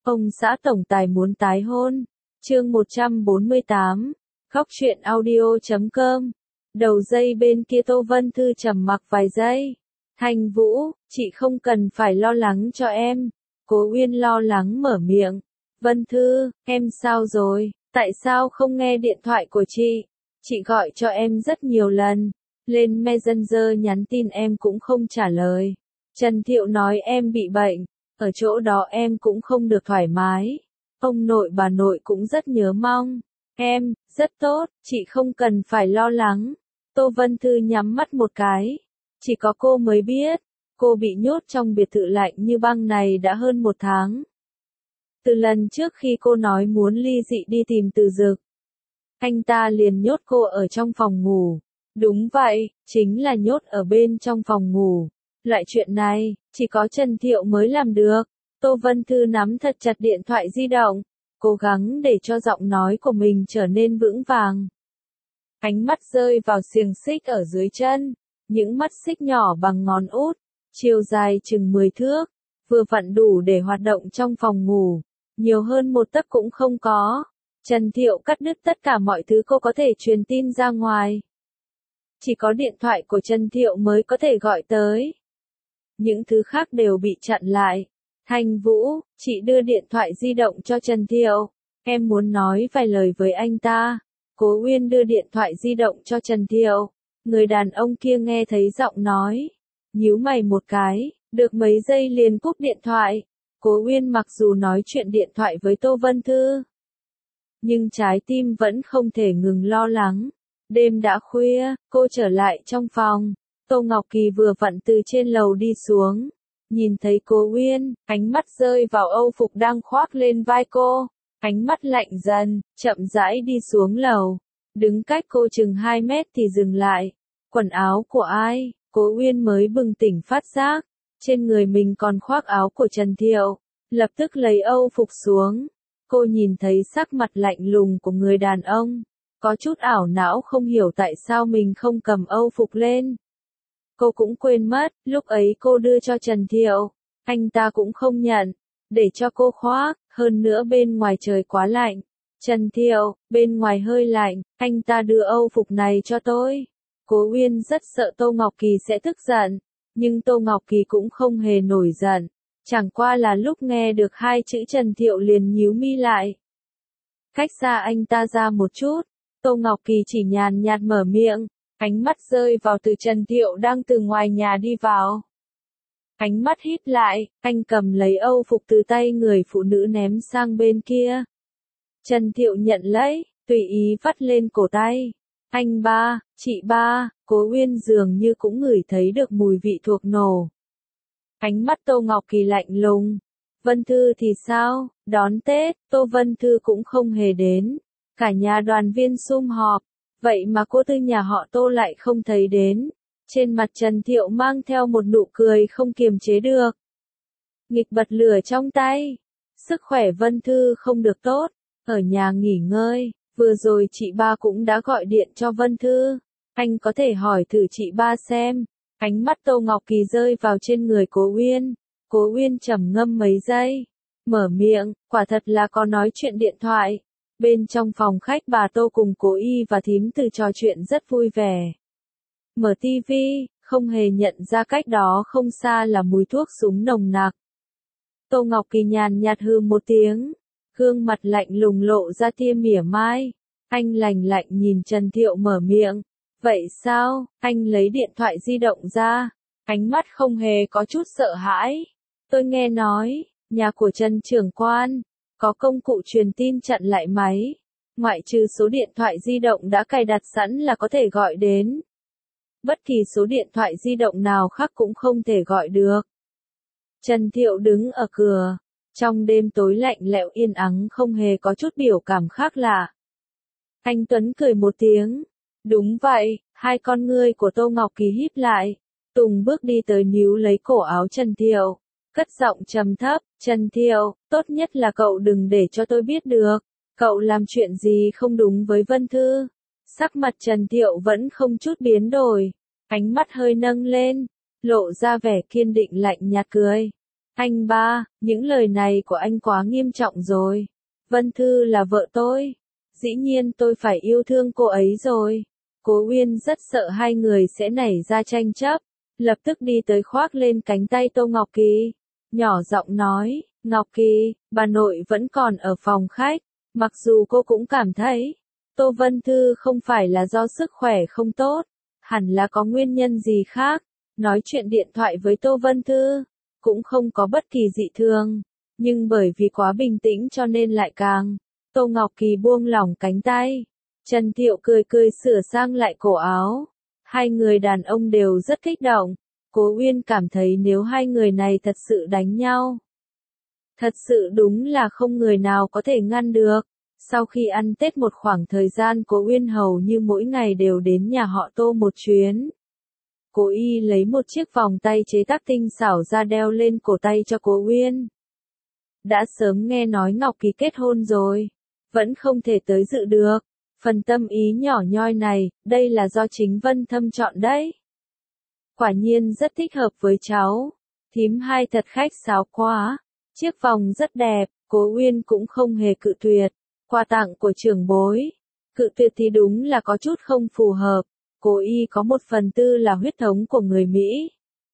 Ông xã tổng tài muốn tái hôn. Chương 148. Khóc chuyện audio.com. Đầu dây bên kia Tô Vân Thư trầm mặc vài giây. Thành Vũ, chị không cần phải lo lắng cho em. Cố Uyên lo lắng mở miệng. Vân Thư, em sao rồi? Tại sao không nghe điện thoại của chị? Chị gọi cho em rất nhiều lần. Lên Messenger nhắn tin em cũng không trả lời. Trần Thiệu nói em bị bệnh. Ở chỗ đó em cũng không được thoải mái. Ông nội bà nội cũng rất nhớ mong. Em, rất tốt, chị không cần phải lo lắng. Tô Vân Thư nhắm mắt một cái. Chỉ có cô mới biết, cô bị nhốt trong biệt thự lạnh như băng này đã hơn 1 tháng. Từ lần trước khi cô nói muốn ly dị đi tìm Từ Dực, anh ta liền nhốt cô ở trong phòng ngủ. Đúng vậy, chính là nhốt ở bên trong phòng ngủ. Loại chuyện này, chỉ có Trần Thiệu mới làm được. Tô Vân Thư nắm thật chặt điện thoại di động, cố gắng để cho giọng nói của mình trở nên vững vàng. Ánh mắt rơi vào xiềng xích ở dưới chân, những mắt xích nhỏ bằng ngón út, chiều dài chừng 10 thước, vừa vặn đủ để hoạt động trong phòng ngủ, nhiều hơn 1 tấc cũng không có. Trần Thiệu cắt đứt tất cả mọi thứ cô có thể truyền tin ra ngoài. Chỉ có điện thoại của Trần Thiệu mới có thể gọi tới. Những thứ khác đều bị chặn lại. Thành Vũ, chị đưa điện thoại di động cho Trần Thiệu. Em muốn nói vài lời với anh ta. Cố Uyên đưa điện thoại di động cho Trần Thiệu. Người đàn ông kia nghe thấy giọng nói. Nhíu mày một cái, được mấy giây liền cúp điện thoại. Cố Uyên mặc dù nói chuyện điện thoại với Tô Vân Thư, nhưng trái tim vẫn không thể ngừng lo lắng. Đêm đã khuya, cô trở lại trong phòng. Tô Ngọc Kỳ vừa vặn từ trên lầu đi xuống. Nhìn thấy Cố Uyên, ánh mắt rơi vào âu phục đang khoác lên vai cô. Ánh mắt lạnh dần, chậm rãi đi xuống lầu. Đứng cách cô chừng 2 mét thì dừng lại. Quần áo của ai? Cố Uyên mới bừng tỉnh phát giác. Trên người mình còn khoác áo của Trần Thiệu. Lập tức lấy âu phục xuống. Cô nhìn thấy sắc mặt lạnh lùng của người đàn ông. Có chút ảo não không hiểu tại sao mình không cầm âu phục lên. Cô cũng quên mất, lúc ấy cô đưa cho Trần Thiệu. Anh ta cũng không nhận. Để cho cô khoác, hơn nữa bên ngoài trời quá lạnh. Trần Thiệu, bên ngoài hơi lạnh, anh ta đưa âu phục này cho tôi. Cố Uyên rất sợ Tô Ngọc Kỳ sẽ tức giận. Nhưng Tô Ngọc Kỳ cũng không hề nổi giận. Chẳng qua là lúc nghe được 2 chữ Trần Thiệu liền nhíu mi lại. Cách xa anh ta ra một chút. Tô Ngọc Kỳ chỉ nhàn nhạt mở miệng. Ánh mắt rơi vào từ Trần Thiệu đang từ ngoài nhà đi vào. Ánh mắt híp lại, anh cầm lấy âu phục từ tay người phụ nữ ném sang bên kia. Trần Thiệu nhận lấy, tùy ý vắt lên cổ tay. Anh ba, chị ba, Cố Uyên dường như cũng ngửi thấy được mùi vị thuốc nổ. Ánh mắt Tô Ngọc Kỳ lạnh lùng. Vân Thư thì sao? Đón Tết, Tô Vân Thư cũng không hề đến. Cả nhà đoàn viên sum họp. Vậy mà cô Tư nhà họ Tô lại không thấy đến. Trên mặt Trần Thiệu mang theo một nụ cười không kiềm chế được. Nghịch bật lửa trong tay. Sức khỏe Vân Thư không được tốt. Ở nhà nghỉ ngơi. Vừa rồi chị ba cũng đã gọi điện cho Vân Thư. Anh có thể hỏi thử chị ba xem. Ánh mắt Tô Ngọc Kỳ rơi vào trên người Cố Uyên. Cố Uyên trầm ngâm mấy giây. Mở miệng, quả thật là có nói chuyện điện thoại. Bên trong phòng khách bà Tô cùng Cố Y và thím Từ trò chuyện rất vui vẻ. Mở tivi, không hề nhận ra cách đó không xa là mùi thuốc súng nồng nặc. Tô Ngọc Kỳ nhàn nhạt hừ một tiếng. Gương mặt lạnh lùng lộ ra tia mỉa mai. Anh lạnh lạnh nhìn Trần Thiệu mở miệng. Vậy sao? Anh lấy điện thoại di động ra. Ánh mắt không hề có chút sợ hãi. Tôi nghe nói, nhà của Trần trưởng quan có công cụ truyền tin chặn lại máy. Ngoại trừ số điện thoại di động đã cài đặt sẵn là có thể gọi đến. Bất kỳ số điện thoại di động nào khác cũng không thể gọi được. Trần Thiệu đứng ở cửa. Trong đêm tối lạnh lẽo yên ắng không hề có chút biểu cảm khác lạ. Anh Tuấn cười một tiếng. Đúng vậy, 2 con ngươi của Tô Ngọc Kỳ híp lại. Tùng bước đi tới níu lấy cổ áo Trần Thiệu. Cất giọng trầm thấp, Trần Thiệu, tốt nhất là cậu đừng để cho tôi biết được. Cậu làm chuyện gì không đúng với Vân Thư. Sắc mặt Trần Thiệu vẫn không chút biến đổi. Ánh mắt hơi nâng lên, lộ ra vẻ kiên định lạnh nhạt cười. Anh ba, những lời này của anh quá nghiêm trọng rồi. Vân Thư là vợ tôi. Dĩ nhiên tôi phải yêu thương cô ấy rồi. Cố Uyên rất sợ hai người sẽ nảy ra tranh chấp. Lập tức đi tới khoác lên cánh tay Tô Ngọc Kỳ. Nhỏ giọng nói, Ngọc Kỳ, bà nội vẫn còn ở phòng khách. Mặc dù cô cũng cảm thấy, Tô Vân Thư không phải là do sức khỏe không tốt. Hẳn là có nguyên nhân gì khác. Nói chuyện điện thoại với Tô Vân Thư, cũng không có bất kỳ dị thường. Nhưng bởi vì quá bình tĩnh cho nên lại càng. Tô Ngọc Kỳ buông lỏng cánh tay. Trần Thiệu cười cười sửa sang lại cổ áo. Hai người đàn ông đều rất kích động. Cố Uyên cảm thấy nếu hai người này thật sự đánh nhau, thật sự đúng là không người nào có thể ngăn được. Sau khi ăn Tết một khoảng thời gian, Cố Uyên hầu như mỗi ngày đều đến nhà họ Tô một chuyến. Cố Y lấy một chiếc vòng tay chế tác tinh xảo ra đeo lên cổ tay cho Cố Uyên. Đã sớm nghe nói Ngọc Kỳ kết hôn rồi, vẫn không thể tới dự được. Phần tâm ý nhỏ nhoi này, đây là do chính Vân Thâm chọn đấy. Quả nhiên rất thích hợp với cháu. Thím hai thật khách sáo quá. Chiếc vòng rất đẹp, Cố Uyên cũng không hề cự tuyệt. Quà tặng của trưởng bối. Cự tuyệt thì đúng là có chút không phù hợp. Cố Y có 1/4 là huyết thống của người Mỹ.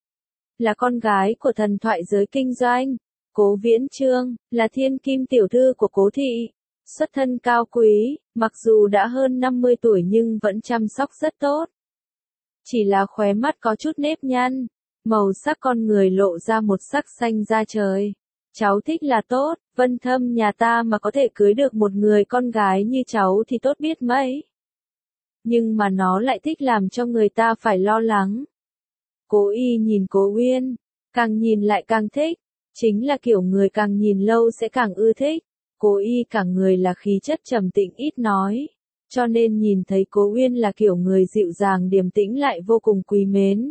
Là con gái của thần thoại giới kinh doanh. Cố Viễn Chương, là thiên kim tiểu thư của Cố Thị. Xuất thân cao quý, mặc dù đã hơn 50 tuổi nhưng vẫn chăm sóc rất tốt. Chỉ là khóe mắt có chút nếp nhăn, màu sắc con người lộ ra một sắc xanh da trời. Cháu thích là tốt, Vân Thâm nhà ta mà có thể cưới được một người con gái như cháu thì tốt biết mấy. Nhưng mà nó lại thích làm cho người ta phải lo lắng. Cố Y nhìn Cố Uyên, càng nhìn lại càng thích. Chính là kiểu người càng nhìn lâu sẽ càng ưa thích. Cố Y cả người là khí chất trầm tĩnh ít nói. Cho nên nhìn thấy Cố Uyên là kiểu người dịu dàng điềm tĩnh lại vô cùng quý mến.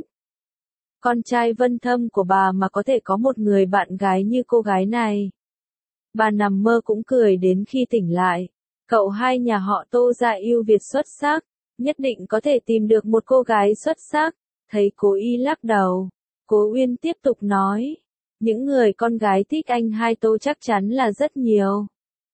Con trai Vân Thâm của bà mà có thể có một người bạn gái như cô gái này. Bà nằm mơ cũng cười đến khi tỉnh lại. Cậu hai nhà họ Tô gia ưu việt xuất sắc, nhất định có thể tìm được một cô gái xuất sắc. Thấy Cố Y lắc đầu, Cố Uyên tiếp tục nói. Những người con gái thích anh hai Tô chắc chắn là rất nhiều.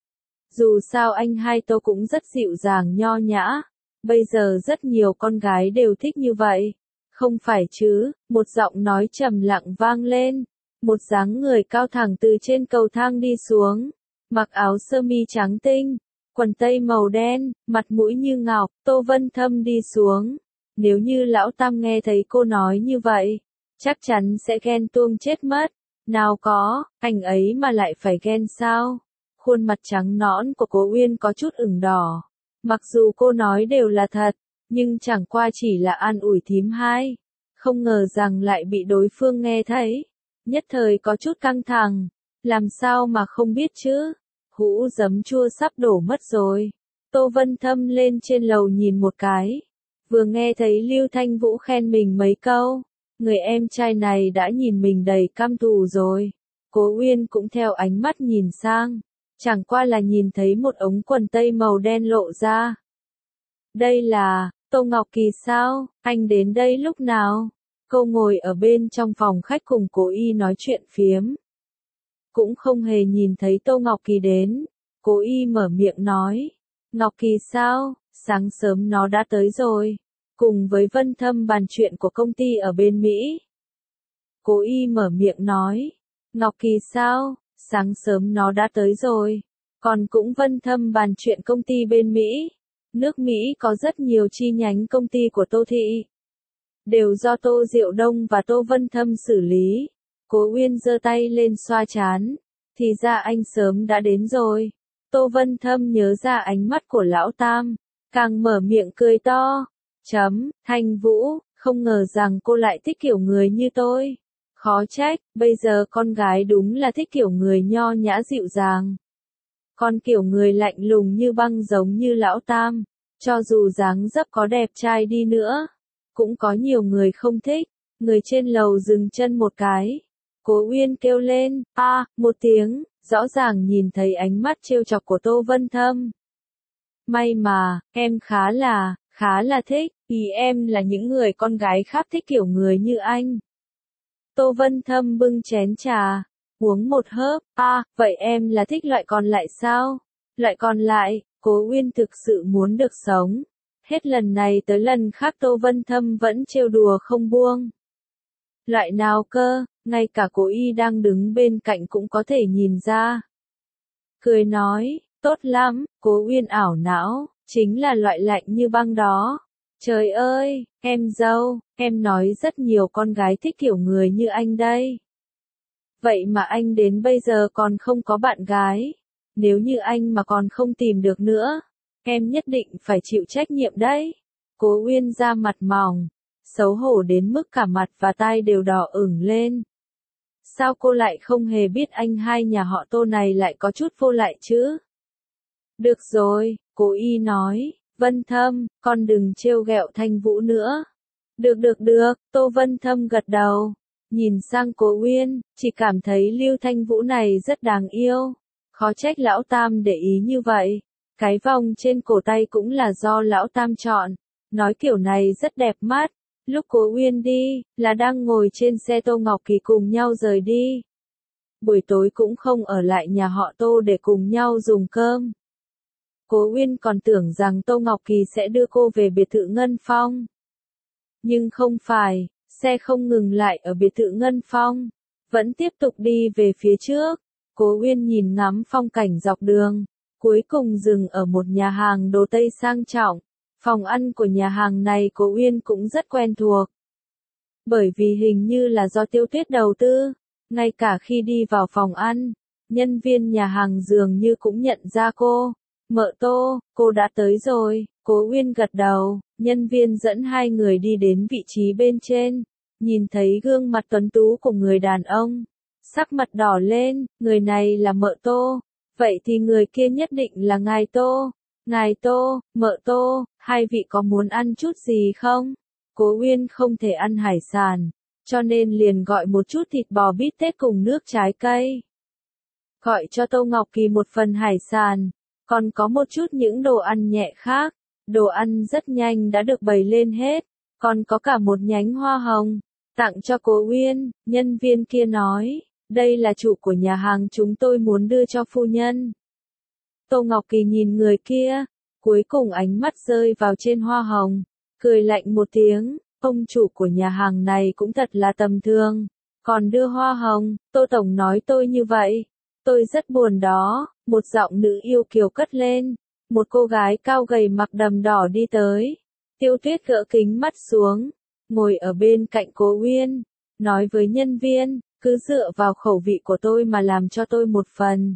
Dù sao anh hai Tô cũng rất dịu dàng nho nhã. Bây giờ rất nhiều con gái đều thích như vậy. Không phải chứ, một giọng nói trầm lặng vang lên. Một dáng người cao thẳng từ trên cầu thang đi xuống. Mặc áo sơ mi trắng tinh, quần tây màu đen, mặt mũi như ngọc, Tô Vân Thâm đi xuống. Nếu như lão Tam nghe thấy cô nói như vậy, chắc chắn sẽ ghen tuông chết mất. Nào có, anh ấy mà lại phải ghen sao? Khuôn mặt trắng nõn của Cố Uyên có chút ửng đỏ. Mặc dù cô nói đều là thật, nhưng chẳng qua chỉ là an ủi thím hai. Không ngờ rằng lại bị đối phương nghe thấy. Nhất thời có chút căng thẳng. Làm sao mà không biết chứ? Hũ giấm chua sắp đổ mất rồi. Tô Vân Thâm lên trên lầu nhìn một cái. Vừa nghe thấy Lưu Thanh Vũ khen mình mấy câu. Người em trai này đã nhìn mình đầy căm thù rồi. Cố Uyên cũng theo ánh mắt nhìn sang. Chẳng qua là nhìn thấy một ống quần tây màu đen lộ ra. Đây là, Tô Ngọc Kỳ sao? Anh đến đây lúc nào? Cô ngồi ở bên trong phòng khách cùng Cố Y nói chuyện phiếm. Cũng không hề nhìn thấy Tô Ngọc Kỳ đến. Cố Y mở miệng nói. Ngọc Kỳ sao? Sáng sớm nó đã tới rồi. Cùng với Vân Thâm bàn chuyện của công ty ở bên Mỹ. Cố Y mở miệng nói. Ngọc Kỳ sao? Sáng sớm nó đã tới rồi. Còn cũng Vân Thâm bàn chuyện công ty bên Mỹ. Nước Mỹ có rất nhiều chi nhánh công ty của Tô Thị. Đều do Tô Diệu Đông và Tô Vân Thâm xử lý. Cố Uyên giơ tay lên xoa trán. Thì ra anh sớm đã đến rồi. Tô Vân Thâm nhớ ra ánh mắt của lão Tam. Càng mở miệng cười to. Thanh Vũ, không ngờ rằng cô lại thích kiểu người như tôi. Khó trách, bây giờ con gái đúng là thích kiểu người nho nhã dịu dàng. Còn kiểu người lạnh lùng như băng giống như lão Tam, cho dù dáng dấp có đẹp trai đi nữa, cũng có nhiều người không thích. Người trên lầu dừng chân một cái. Cố Uyên kêu lên, một tiếng, rõ ràng nhìn thấy ánh mắt trêu chọc của Tô Vân Thâm. May mà, em khá là thích, ý em là những người con gái khác thích kiểu người như anh. Tô Vân Thâm bưng chén trà, Uống một hớp, vậy em là thích loại còn lại sao? Loại còn lại, Cố Uyên thực sự muốn được sống. Hết lần này tới lần khác Tô Vân Thâm vẫn trêu đùa không buông. Loại nào cơ, ngay cả Cố Y đang đứng bên cạnh cũng có thể nhìn ra. Cười nói, tốt lắm, Cố Uyên ảo não, chính là loại lạnh như băng đó. Trời ơi, em dâu, em nói rất nhiều con gái thích kiểu người như anh đây. Vậy mà anh đến bây giờ còn không có bạn gái. Nếu như anh mà còn không tìm được nữa, em nhất định phải chịu trách nhiệm đấy. Cố Uyên ra mặt mỏng, xấu hổ đến mức cả mặt và tai đều đỏ ửng lên. Sao cô lại không hề biết anh hai nhà họ Tô này lại có chút vô lại chứ? Được rồi, Cố Y nói, Vân Thâm, con đừng trêu ghẹo Thanh Vũ nữa. Được, Tô Vân Thâm gật đầu. Nhìn sang Cố Uyên, chỉ cảm thấy Lưu Thanh Vũ này rất đáng yêu. Khó trách lão Tam để ý như vậy. Cái vòng trên cổ tay cũng là do lão Tam chọn. Nói kiểu này rất đẹp mắt. Lúc Cố Uyên đi, là đang ngồi trên xe Tô Ngọc Kỳ cùng nhau rời đi. Buổi tối cũng không ở lại nhà họ Tô để cùng nhau dùng cơm. Cố Uyên còn tưởng rằng Tô Ngọc Kỳ sẽ đưa cô về biệt thự Ngân Phong. Nhưng không phải, xe không ngừng lại ở biệt thự Ngân Phong, vẫn tiếp tục đi về phía trước. Cố Uyên nhìn ngắm phong cảnh dọc đường, cuối cùng dừng ở một nhà hàng đồ Tây sang trọng. Phòng ăn của nhà hàng này Cố Uyên cũng rất quen thuộc. Bởi vì hình như là do Tiêu Tuyết đầu tư, ngay cả khi đi vào phòng ăn, nhân viên nhà hàng dường như cũng nhận ra cô. Mợ Tô, cô đã tới rồi. Cố Uyên gật đầu, nhân viên dẫn hai người đi đến vị trí bên trên, nhìn thấy gương mặt tuấn tú của người đàn ông. Sắc mặt đỏ lên, người này là Mợ Tô, vậy thì người kia nhất định là ngài Tô. Ngài Tô, Mợ Tô, hai vị có muốn ăn chút gì không? Cố Uyên không thể ăn hải sản, cho nên liền gọi một chút thịt bò bít tết cùng nước trái cây. Gọi cho Tô Ngọc Kỳ một phần hải sản, còn có một chút những đồ ăn nhẹ khác. Đồ ăn rất nhanh đã được bày lên hết, còn có cả một nhánh hoa hồng, tặng cho Cố Uyên. Nhân viên kia nói, đây là chủ của nhà hàng chúng tôi muốn đưa cho phu nhân. Tô Ngọc Kỳ nhìn người kia, cuối cùng ánh mắt rơi vào trên hoa hồng, cười lạnh một tiếng, ông chủ của nhà hàng này cũng thật là tầm thường, còn đưa hoa hồng. Tô Tổng nói tôi như vậy, tôi rất buồn đó. Một giọng nữ yêu kiều cất lên. Một cô gái cao gầy mặc đầm đỏ đi tới. Tiêu Tuyết gỡ kính mắt xuống, ngồi ở bên cạnh Cố Uyên, nói với nhân viên, cứ dựa vào khẩu vị của tôi mà làm cho tôi một phần.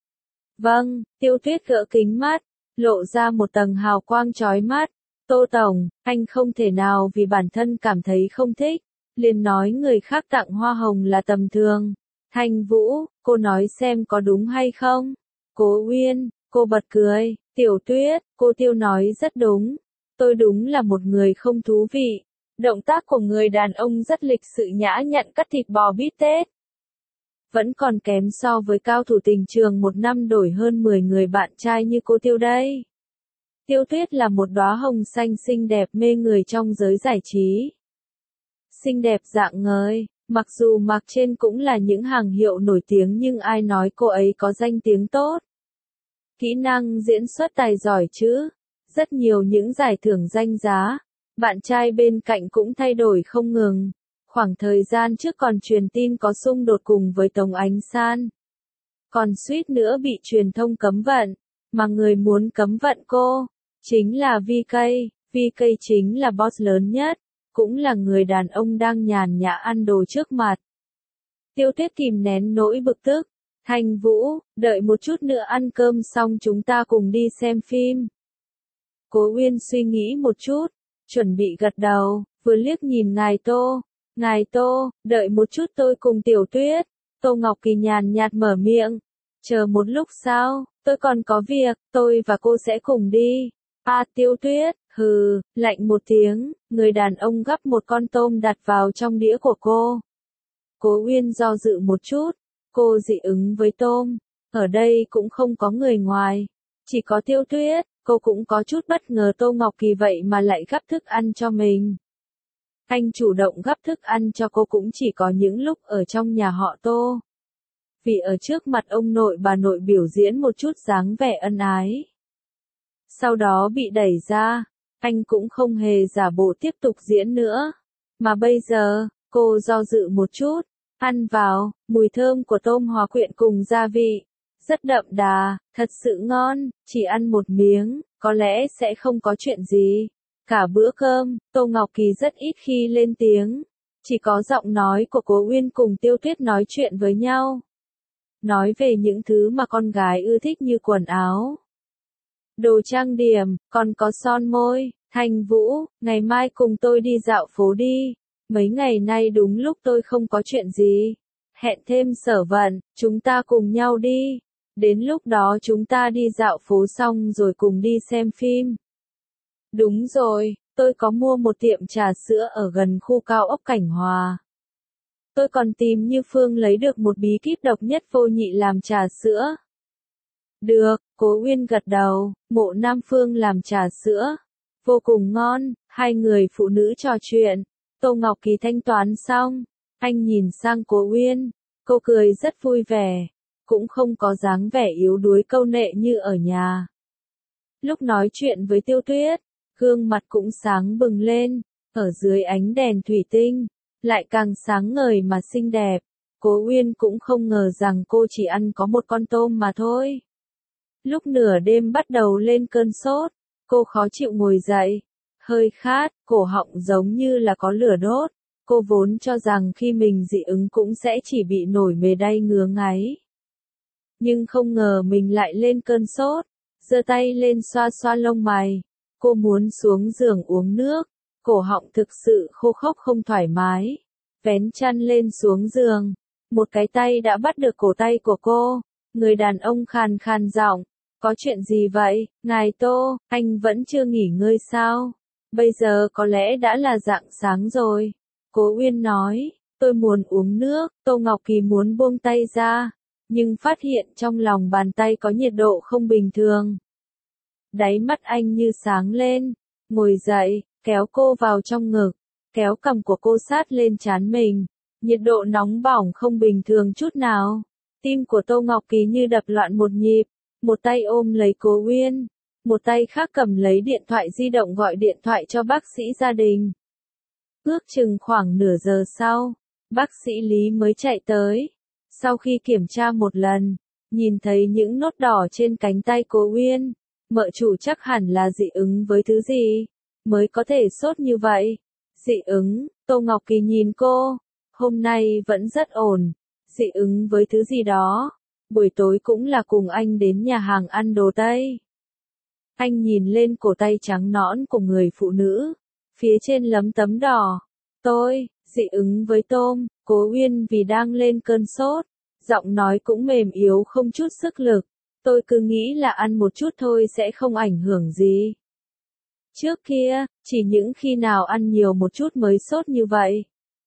Vâng, Tiêu Tuyết gỡ kính mắt, lộ ra một tầng hào quang chói mắt. Tô Tổng, anh không thể nào vì bản thân cảm thấy không thích, liền nói người khác tặng hoa hồng là tầm thường. Thanh Vũ, cô nói xem có đúng hay không? Cố Uyên, cô bật cười. Tiểu Tuyết, cô Tiêu nói rất đúng. Tôi đúng là một người không thú vị. Động tác của người đàn ông rất lịch sự nhã nhặn cắt thịt bò bít tết. Vẫn còn kém so với cao thủ tình trường một năm đổi hơn 10 người bạn trai như cô Tiêu đây. Tiêu Tuyết là một đóa hồng xanh xinh đẹp mê người trong giới giải trí. Xinh đẹp rạng ngời, mặc dù mặc trên cũng là những hàng hiệu nổi tiếng nhưng ai nói cô ấy có danh tiếng tốt. Kỹ năng diễn xuất tài giỏi chứ, rất nhiều những giải thưởng danh giá. Bạn trai bên cạnh cũng thay đổi không ngừng. Khoảng thời gian trước còn truyền tin có xung đột cùng với Tống Ánh San. Còn suýt nữa bị truyền thông cấm vận, mà người muốn cấm vận cô, chính là VK. VK chính là boss lớn nhất, cũng là người đàn ông đang nhàn nhã ăn đồ trước mặt. Tiêu Tuyết kìm nén nỗi bực tức. Thanh Vũ, đợi một chút nữa ăn cơm xong chúng ta cùng đi xem phim. Cố Uyên suy nghĩ một chút, chuẩn bị gật đầu, vừa liếc nhìn ngài Tô. Ngài Tô, đợi một chút tôi cùng Tiểu Tuyết. Tô Ngọc Kỳ nhàn nhạt mở miệng. Chờ một lúc sao, tôi còn có việc, tôi và cô sẽ cùng đi. Tiêu Tuyết, hừ, lạnh một tiếng, người đàn ông gắp một con tôm đặt vào trong đĩa của cô. Cố Uyên do dự một chút. Cô dị ứng với tôm, ở đây cũng không có người ngoài, chỉ có Tiêu Tuyết. Cô cũng có chút bất ngờ Tô Ngọc Kỳ vậy mà lại gắp thức ăn cho mình. Anh chủ động gắp thức ăn cho cô cũng chỉ có những lúc ở trong nhà họ Tô. vì ở trước mặt ông nội bà nội biểu diễn một chút dáng vẻ ân ái. Sau đó bị đẩy ra, anh cũng không hề giả bộ tiếp tục diễn nữa. Mà bây giờ, cô do dự một chút, ăn vào, mùi thơm của tôm hòa quyện cùng gia vị, rất đậm đà, thật sự ngon, chỉ ăn một miếng, có lẽ sẽ không có chuyện gì. Cả bữa cơm, Tô Ngọc Kỳ rất ít khi lên tiếng, chỉ có giọng nói của Cố Uyên cùng Tiêu Tuyết nói chuyện với nhau. Nói về những thứ mà con gái ưa thích như quần áo, đồ trang điểm, còn có son môi. Thành Vũ, ngày mai cùng tôi đi dạo phố đi. Mấy ngày nay đúng lúc tôi không có chuyện gì. Hẹn thêm Sở Vận, chúng ta cùng nhau đi. Đến lúc đó chúng ta đi dạo phố xong rồi cùng đi xem phim. Đúng rồi, tôi có mua một tiệm trà sữa ở gần khu cao ốc Cảnh Hòa. Tôi còn tìm Như Phương lấy được một bí kíp độc nhất vô nhị làm trà sữa. Được, Cố Uyên gật đầu, Mộ Nam Phương làm trà sữa. Vô cùng ngon, hai người phụ nữ trò chuyện. Tô Ngọc Kỳ thanh toán xong, anh nhìn sang Cố Uyên, cô cười rất vui vẻ, cũng không có dáng vẻ yếu đuối câu nệ như ở nhà. Lúc nói chuyện với Tiêu Tuyết, gương mặt cũng sáng bừng lên, ở dưới ánh đèn thủy tinh, lại càng sáng ngời mà xinh đẹp. Cố Uyên cũng không ngờ rằng cô chỉ ăn có một con tôm mà thôi. Lúc nửa đêm bắt đầu lên cơn sốt, cô khó chịu ngồi dậy, hơi khát, cổ họng giống như là có lửa đốt. Cô vốn cho rằng khi mình dị ứng cũng sẽ chỉ bị nổi mề đay ngứa ngáy. Nhưng không ngờ mình lại lên cơn sốt, giơ tay lên xoa xoa lông mày. Cô muốn xuống giường uống nước, cổ họng thực sự khô khốc không thoải mái. Vén chăn lên xuống giường, một cái tay đã bắt được cổ tay của cô. Người đàn ông khàn khàn giọng, có chuyện gì vậy, ngài Tô, anh vẫn chưa nghỉ ngơi sao? Bây giờ có lẽ đã là rạng sáng rồi. Cố Uyên nói, tôi muốn uống nước. Tô Ngọc Kỳ muốn buông tay ra, nhưng phát hiện trong lòng bàn tay có nhiệt độ không bình thường. Đáy mắt anh như sáng lên, ngồi dậy, kéo cô vào trong ngực, kéo cằm của cô sát lên trán mình. Nhiệt độ nóng bỏng không bình thường chút nào. Tim của Tô Ngọc Kỳ như đập loạn một nhịp, một tay ôm lấy Cố Uyên, một tay khác cầm lấy điện thoại di động gọi điện thoại cho bác sĩ gia đình. Ước chừng khoảng nửa giờ sau, bác sĩ Lý mới chạy tới. Sau khi kiểm tra một lần, nhìn thấy những nốt đỏ trên cánh tay Cố Uyên, mợ chủ chắc hẳn là dị ứng với thứ gì, mới có thể sốt như vậy. Dị ứng, Tô Ngọc Kỳ nhìn cô, hôm nay vẫn rất ổn, dị ứng với thứ gì đó. Buổi tối cũng là cùng anh đến nhà hàng ăn đồ Tây. Anh nhìn lên cổ tay trắng nõn của người phụ nữ, phía trên lấm tấm đỏ. Tôi, dị ứng với tôm. Cố Uyên vì đang lên cơn sốt, giọng nói cũng mềm yếu không chút sức lực. Tôi cứ nghĩ là ăn một chút thôi sẽ không ảnh hưởng gì. Trước kia, chỉ những khi nào ăn nhiều một chút mới sốt như vậy.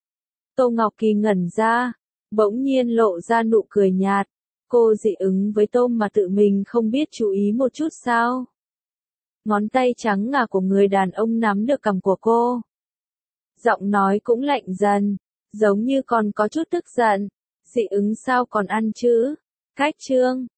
Tô Ngọc Kỳ ngẩn ra, bỗng nhiên lộ ra nụ cười nhạt. Cô dị ứng với tôm mà tự mình không biết chú ý một chút sao? Ngón tay trắng ngà của người đàn ông nắm được cằm của cô. Giọng nói cũng lạnh dần, giống như còn có chút tức giận. Dị ứng sao còn ăn chứ? Cách chương